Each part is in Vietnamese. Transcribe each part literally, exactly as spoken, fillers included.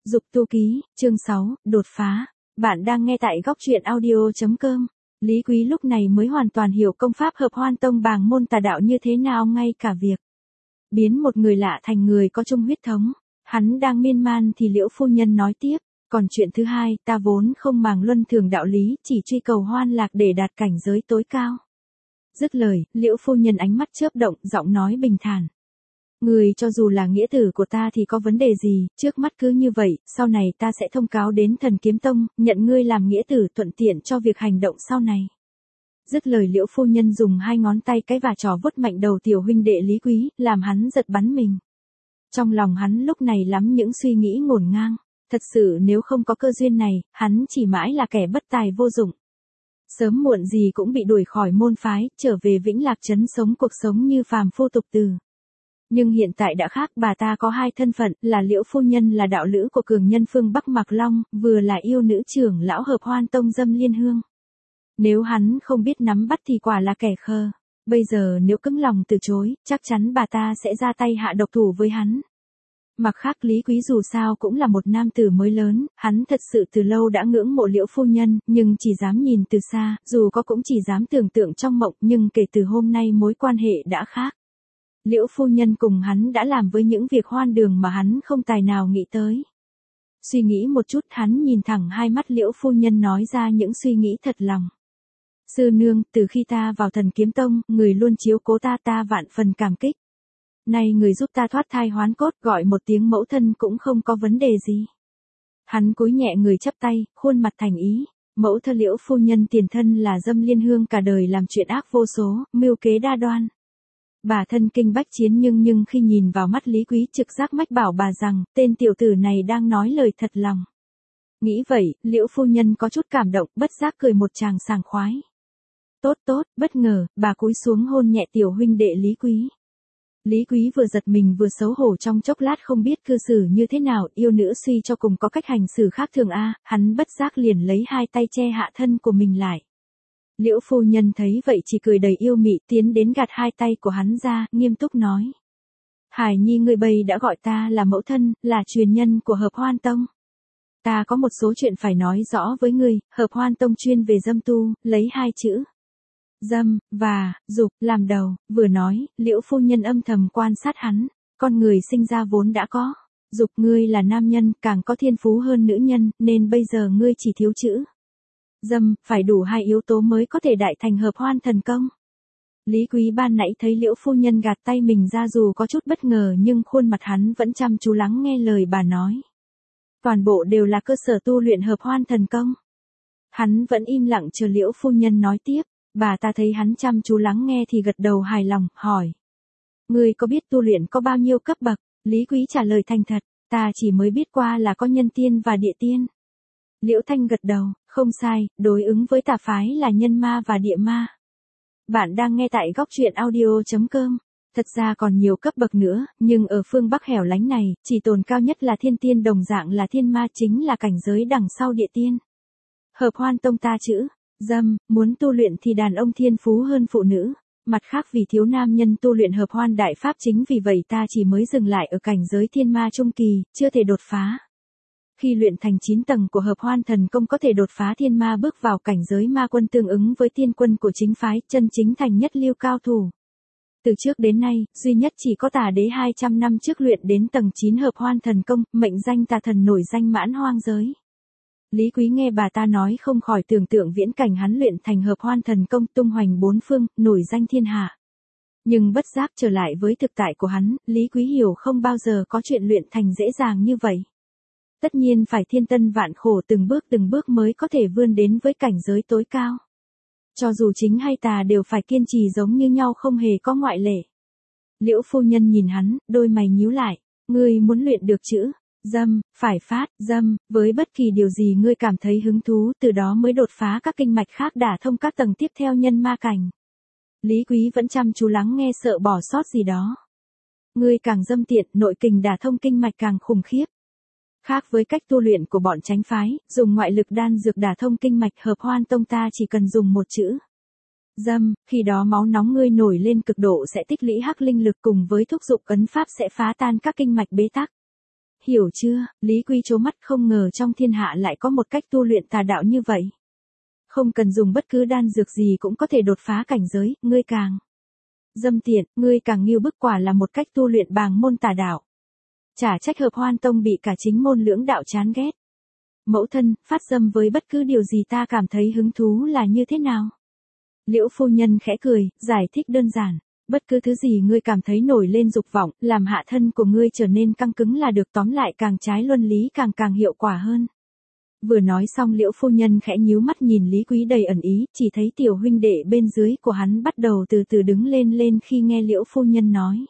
Dục tu ký, chương sáu, đột phá. Bạn đang nghe tại góc truyện audio chấm com. Lý Quý lúc này mới hoàn toàn hiểu công pháp hợp hoan tông bàng môn tà đạo như thế nào, ngay cả việc biến một người lạ thành người có chung huyết thống. Hắn đang miên man thì Liễu phu nhân nói tiếp, còn chuyện thứ hai, ta vốn không màng luân thường đạo lý, chỉ truy cầu hoan lạc để đạt cảnh giới tối cao. Dứt lời, Liễu phu nhân ánh mắt chớp động, giọng nói bình thản. Người cho dù là nghĩa tử của ta thì có vấn đề gì, trước mắt cứ như vậy, sau này ta sẽ thông cáo đến Thần Kiếm Tông, nhận ngươi làm nghĩa tử thuận tiện cho việc hành động sau này. Dứt lời Liễu phu nhân dùng hai ngón tay cái và trò vuốt mạnh đầu tiểu huynh đệ Lý Quý, làm hắn giật bắn mình. Trong lòng hắn lúc này lắm những suy nghĩ ngổn ngang, thật sự nếu không có cơ duyên này, hắn chỉ mãi là kẻ bất tài vô dụng. Sớm muộn gì cũng bị đuổi khỏi môn phái, trở về Vĩnh Lạc Trấn sống cuộc sống như phàm phu tục tử. Nhưng hiện tại đã khác, bà ta có hai thân phận, là Liễu phu nhân là đạo lữ của cường nhân phương Bắc Mạc Long, vừa là yêu nữ trưởng lão hợp hoan tông Dâm Liên Hương. Nếu hắn không biết nắm bắt thì quả là kẻ khờ. Bây giờ nếu cứng lòng từ chối, chắc chắn bà ta sẽ ra tay hạ độc thủ với hắn. Mặt khác Lý Quý dù sao cũng là một nam tử mới lớn, hắn thật sự từ lâu đã ngưỡng mộ Liễu phu nhân, nhưng chỉ dám nhìn từ xa, dù có cũng chỉ dám tưởng tượng trong mộng, nhưng kể từ hôm nay mối quan hệ đã khác. Liễu phu nhân cùng hắn đã làm với những việc hoan đường mà hắn không tài nào nghĩ tới. Suy nghĩ một chút, hắn nhìn thẳng hai mắt Liễu phu nhân nói ra những suy nghĩ thật lòng. Sư nương, từ khi ta vào Thần Kiếm Tông, người luôn chiếu cố ta, ta vạn phần cảm kích. Nay người giúp ta thoát thai hoán cốt, gọi một tiếng mẫu thân cũng không có vấn đề gì. Hắn cúi nhẹ người chắp tay, khuôn mặt thành ý. Mẫu thân Liễu phu nhân tiền thân là Dâm Liên Hương, cả đời làm chuyện ác vô số, mưu kế đa đoan. Bà thân kinh bách chiến, nhưng nhưng khi nhìn vào mắt Lý Quý trực giác mách bảo bà rằng, tên tiểu tử này đang nói lời thật lòng. Nghĩ vậy, Liễu phu nhân có chút cảm động, bất giác cười một tràng sảng khoái. Tốt tốt, bất ngờ, bà cúi xuống hôn nhẹ tiểu huynh đệ Lý Quý. Lý Quý vừa giật mình vừa xấu hổ, trong chốc lát không biết cư xử như thế nào, yêu nữ suy cho cùng có cách hành xử khác thường a, hắn bất giác liền lấy hai tay che hạ thân của mình lại. Liễu phu nhân thấy vậy chỉ cười đầy yêu mị, tiến đến gạt hai tay của hắn ra, nghiêm túc nói. Hải nhi, ngươi bây đã gọi ta là mẫu thân, là truyền nhân của hợp hoan tông. Ta có một số chuyện phải nói rõ với ngươi. Hợp hoan tông chuyên về dâm tu, lấy hai chữ dâm và dục làm đầu. Vừa nói, Liễu phu nhân âm thầm quan sát hắn. Con người sinh ra vốn đã có dục, ngươi là nam nhân, càng có thiên phú hơn nữ nhân, nên bây giờ ngươi chỉ thiếu chữ dâm, phải đủ hai yếu tố mới có thể đại thành hợp hoan thần công. Lý Quý ban nãy thấy Liễu phu nhân gạt tay mình ra dù có chút bất ngờ, nhưng khuôn mặt hắn vẫn chăm chú lắng nghe lời bà nói. Toàn bộ đều là cơ sở tu luyện hợp hoan thần công. Hắn vẫn im lặng chờ Liễu phu nhân nói tiếp. Bà ta thấy hắn chăm chú lắng nghe thì gật đầu hài lòng, hỏi. Ngươi có biết tu luyện có bao nhiêu cấp bậc? Lý Quý trả lời thành thật. Ta chỉ mới biết qua là có nhân tiên và địa tiên. Liễu Thanh gật đầu, không sai, đối ứng với tà phái là nhân ma và địa ma. Bạn đang nghe tại góc truyện audio chấm com. Thật ra còn nhiều cấp bậc nữa, nhưng ở phương Bắc hẻo lánh này, chỉ tồn cao nhất là thiên tiên, đồng dạng là thiên ma, chính là cảnh giới đằng sau địa tiên. Hợp hoan tông ta chữ dâm, muốn tu luyện thì đàn ông thiên phú hơn phụ nữ. Mặt khác vì thiếu nam nhân tu luyện hợp hoan đại pháp, chính vì vậy ta chỉ mới dừng lại ở cảnh giới thiên ma trung kỳ, chưa thể đột phá. Khi luyện thành chín tầng của hợp hoan thần công có thể đột phá thiên ma, bước vào cảnh giới ma quân tương ứng với tiên quân của chính phái, chân chính thành nhất lưu cao thủ. Từ trước đến nay, duy nhất chỉ có Tà Đế hai trăm năm trước luyện đến tầng chín hợp hoan thần công, mệnh danh tà thần, nổi danh mãn hoang giới. Lý Quý nghe bà ta nói không khỏi tưởng tượng viễn cảnh hắn luyện thành hợp hoan thần công, tung hoành bốn phương, nổi danh thiên hạ. Nhưng bất giác trở lại với thực tại của hắn, Lý Quý hiểu không bao giờ có chuyện luyện thành dễ dàng như vậy. Tất nhiên phải thiên tân vạn khổ, từng bước từng bước mới có thể vươn đến với cảnh giới tối cao. Cho dù chính hay tà đều phải kiên trì giống như nhau, không hề có ngoại lệ. Liễu phu nhân nhìn hắn, đôi mày nhíu lại. Ngươi muốn luyện được chữ dâm, phải phát dâm với bất kỳ điều gì ngươi cảm thấy hứng thú, từ đó mới đột phá các kinh mạch khác, đả thông các tầng tiếp theo nhân ma cảnh. Lý Quý vẫn chăm chú lắng nghe, sợ bỏ sót gì đó. Ngươi càng dâm tiện, nội kình đả thông kinh mạch càng khủng khiếp. Khác với cách tu luyện của bọn chánh phái, dùng ngoại lực đan dược đả thông kinh mạch, hợp hoan tông ta chỉ cần dùng một chữ dâm, khi đó máu nóng ngươi nổi lên cực độ sẽ tích lũy hắc linh lực, cùng với thúc dục ấn pháp sẽ phá tan các kinh mạch bế tắc. Hiểu chưa? Lý Quý trố mắt, không ngờ trong thiên hạ lại có một cách tu luyện tà đạo như vậy. Không cần dùng bất cứ đan dược gì cũng có thể đột phá cảnh giới, ngươi càng dâm tiện, ngươi càng nghiêu bức, quả là một cách tu luyện bàng môn tà đạo. Chả trách Hợp Hoan Tông bị cả chính môn lưỡng đạo chán ghét. Mẫu thân, phát dâm với bất cứ điều gì ta cảm thấy hứng thú là như thế nào? Liễu phu nhân khẽ cười, giải thích đơn giản. Bất cứ thứ gì ngươi cảm thấy nổi lên dục vọng, làm hạ thân của ngươi trở nên căng cứng là được, tóm lại càng trái luân lý càng càng hiệu quả hơn. Vừa nói xong Liễu phu nhân khẽ nhíu mắt nhìn Lý Quý đầy ẩn ý, chỉ thấy tiểu huynh đệ bên dưới của hắn bắt đầu từ từ đứng lên lên khi nghe Liễu phu nhân nói.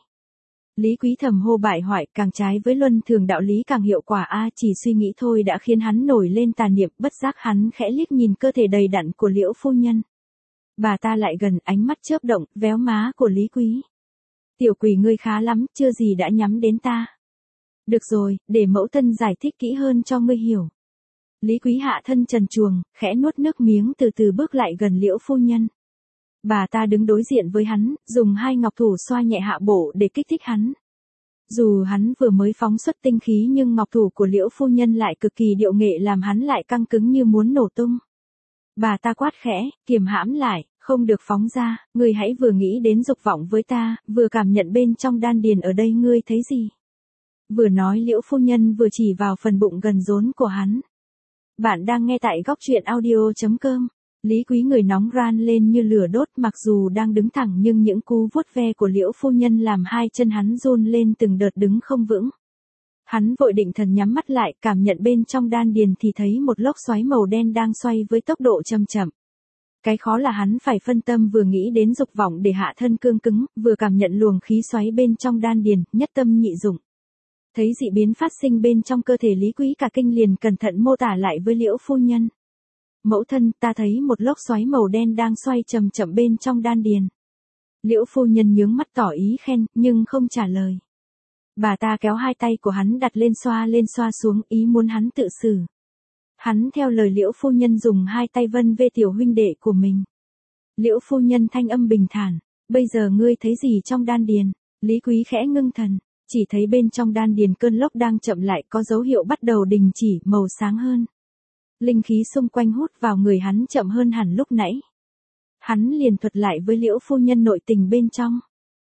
Lý Quý thầm hô bại hoại, càng trái với luân thường đạo lý càng hiệu quả a, chỉ suy nghĩ thôi đã khiến hắn nổi lên tà niệm, bất giác hắn khẽ liếc nhìn cơ thể đầy đặn của Liễu phu nhân. Bà ta lại gần, ánh mắt chớp động, véo má của Lý Quý. Tiểu quỷ ngươi khá lắm, chưa gì đã nhắm đến ta. Được rồi, để mẫu thân giải thích kỹ hơn cho ngươi hiểu. Lý Quý hạ thân trần truồng, khẽ nuốt nước miếng, từ từ bước lại gần Liễu phu nhân. Bà ta đứng đối diện với hắn, dùng hai ngọc thủ xoa nhẹ hạ bộ để kích thích hắn. Dù hắn vừa mới phóng xuất tinh khí nhưng ngọc thủ của Liễu phu nhân lại cực kỳ điệu nghệ, làm hắn lại căng cứng như muốn nổ tung. Bà ta quát khẽ, kiềm hãm lại, không được phóng ra, ngươi hãy vừa nghĩ đến dục vọng với ta, vừa cảm nhận bên trong đan điền ở đây ngươi thấy gì. Vừa nói Liễu phu nhân vừa chỉ vào phần bụng gần rốn của hắn. Bạn đang nghe tại góc truyện audio chấm com. Lý Quý người nóng ran lên như lửa đốt, mặc dù đang đứng thẳng nhưng những cú vuốt ve của Liễu phu nhân làm hai chân hắn run lên từng đợt, đứng không vững. Hắn vội định thần nhắm mắt lại, cảm nhận bên trong đan điền thì thấy một lốc xoáy màu đen đang xoay với tốc độ chậm chậm. Cái khó là hắn phải phân tâm vừa nghĩ đến dục vọng để hạ thân cương cứng, vừa cảm nhận luồng khí xoáy bên trong đan điền, nhất tâm nhị dụng. Thấy dị biến phát sinh bên trong cơ thể Lý Quý cả kinh, liền cẩn thận mô tả lại với Liễu phu nhân. Mẫu thân, ta thấy một lốc xoáy màu đen đang xoay chậm chậm bên trong đan điền. Liễu phu nhân nhướng mắt tỏ ý khen, nhưng không trả lời. Bà ta kéo hai tay của hắn đặt lên xoa lên xoa xuống, ý muốn hắn tự xử. Hắn theo lời Liễu phu nhân dùng hai tay vân về tiểu huynh đệ của mình. Liễu phu nhân thanh âm bình thản, bây giờ ngươi thấy gì trong đan điền? Lý Quý khẽ ngưng thần, chỉ thấy bên trong đan điền cơn lốc đang chậm lại, có dấu hiệu bắt đầu đình chỉ, màu sáng hơn. Linh khí xung quanh hút vào người hắn chậm hơn hẳn lúc nãy. Hắn liền thuật lại với Liễu phu nhân nội tình bên trong.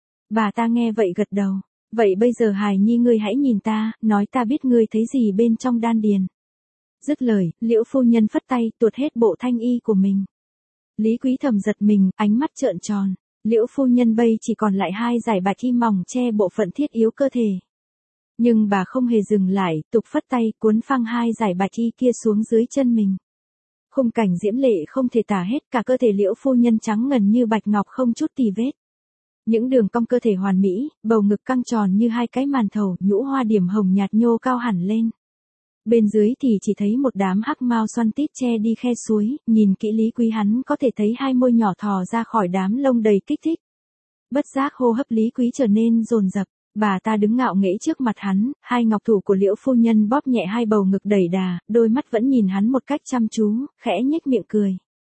Bà ta nghe vậy gật đầu. Vậy bây giờ hài nhi ngươi hãy nhìn ta, nói ta biết ngươi thấy gì bên trong đan điền. Dứt lời, Liễu phu nhân phất tay, tuột hết bộ thanh y của mình. Lý Quý thầm giật mình, ánh mắt trợn tròn. Liễu phu nhân bây chỉ còn lại hai dải bạch y mỏng che bộ phận thiết yếu cơ thể. Nhưng bà không hề dừng lại, tục phất tay, cuốn phăng hai dải bạch y kia xuống dưới chân mình. Khung cảnh diễm lệ không thể tả hết, cả cơ thể Liễu phu nhân trắng ngần như bạch ngọc, không chút tì vết. Những đường cong cơ thể hoàn mỹ, bầu ngực căng tròn như hai cái màn thầu, nhũ hoa điểm hồng nhạt nhô cao hẳn lên. Bên dưới thì chỉ thấy một đám hắc mao xoăn tít che đi khe suối, nhìn kỹ Lý Quý hắn có thể thấy hai môi nhỏ thò ra khỏi đám lông đầy kích thích. Bất giác hô hấp Lý Quý trở nên dồn dập, bà ta đứng ngạo nghễ trước mặt hắn, hai ngọc thủ của Liễu phu nhân bóp nhẹ hai bầu ngực đầy đà, đôi mắt vẫn nhìn hắn một cách chăm chú, khẽ nhếch miệng cười.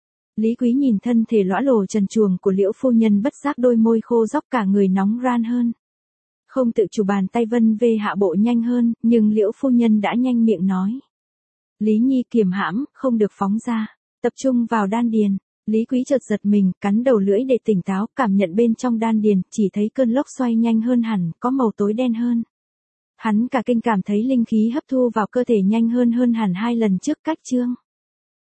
Lý Quý nhìn thân thể lõa lồ trần truồng của Liễu phu nhân, bất giác đôi môi khô róc, cả người nóng ran hơn. Không tự chủ bàn tay vân về hạ bộ nhanh hơn, nhưng Liễu phu nhân đã nhanh miệng nói. Lý nhi kiềm hãm, không được phóng ra, tập trung vào đan điền. Lý Quý chợt giật mình, cắn đầu lưỡi để tỉnh táo, cảm nhận bên trong đan điền, chỉ thấy cơn lốc xoay nhanh hơn hẳn, có màu tối đen hơn. Hắn cả kinh, cảm thấy linh khí hấp thu vào cơ thể nhanh hơn hơn hẳn hai lần trước cách chương.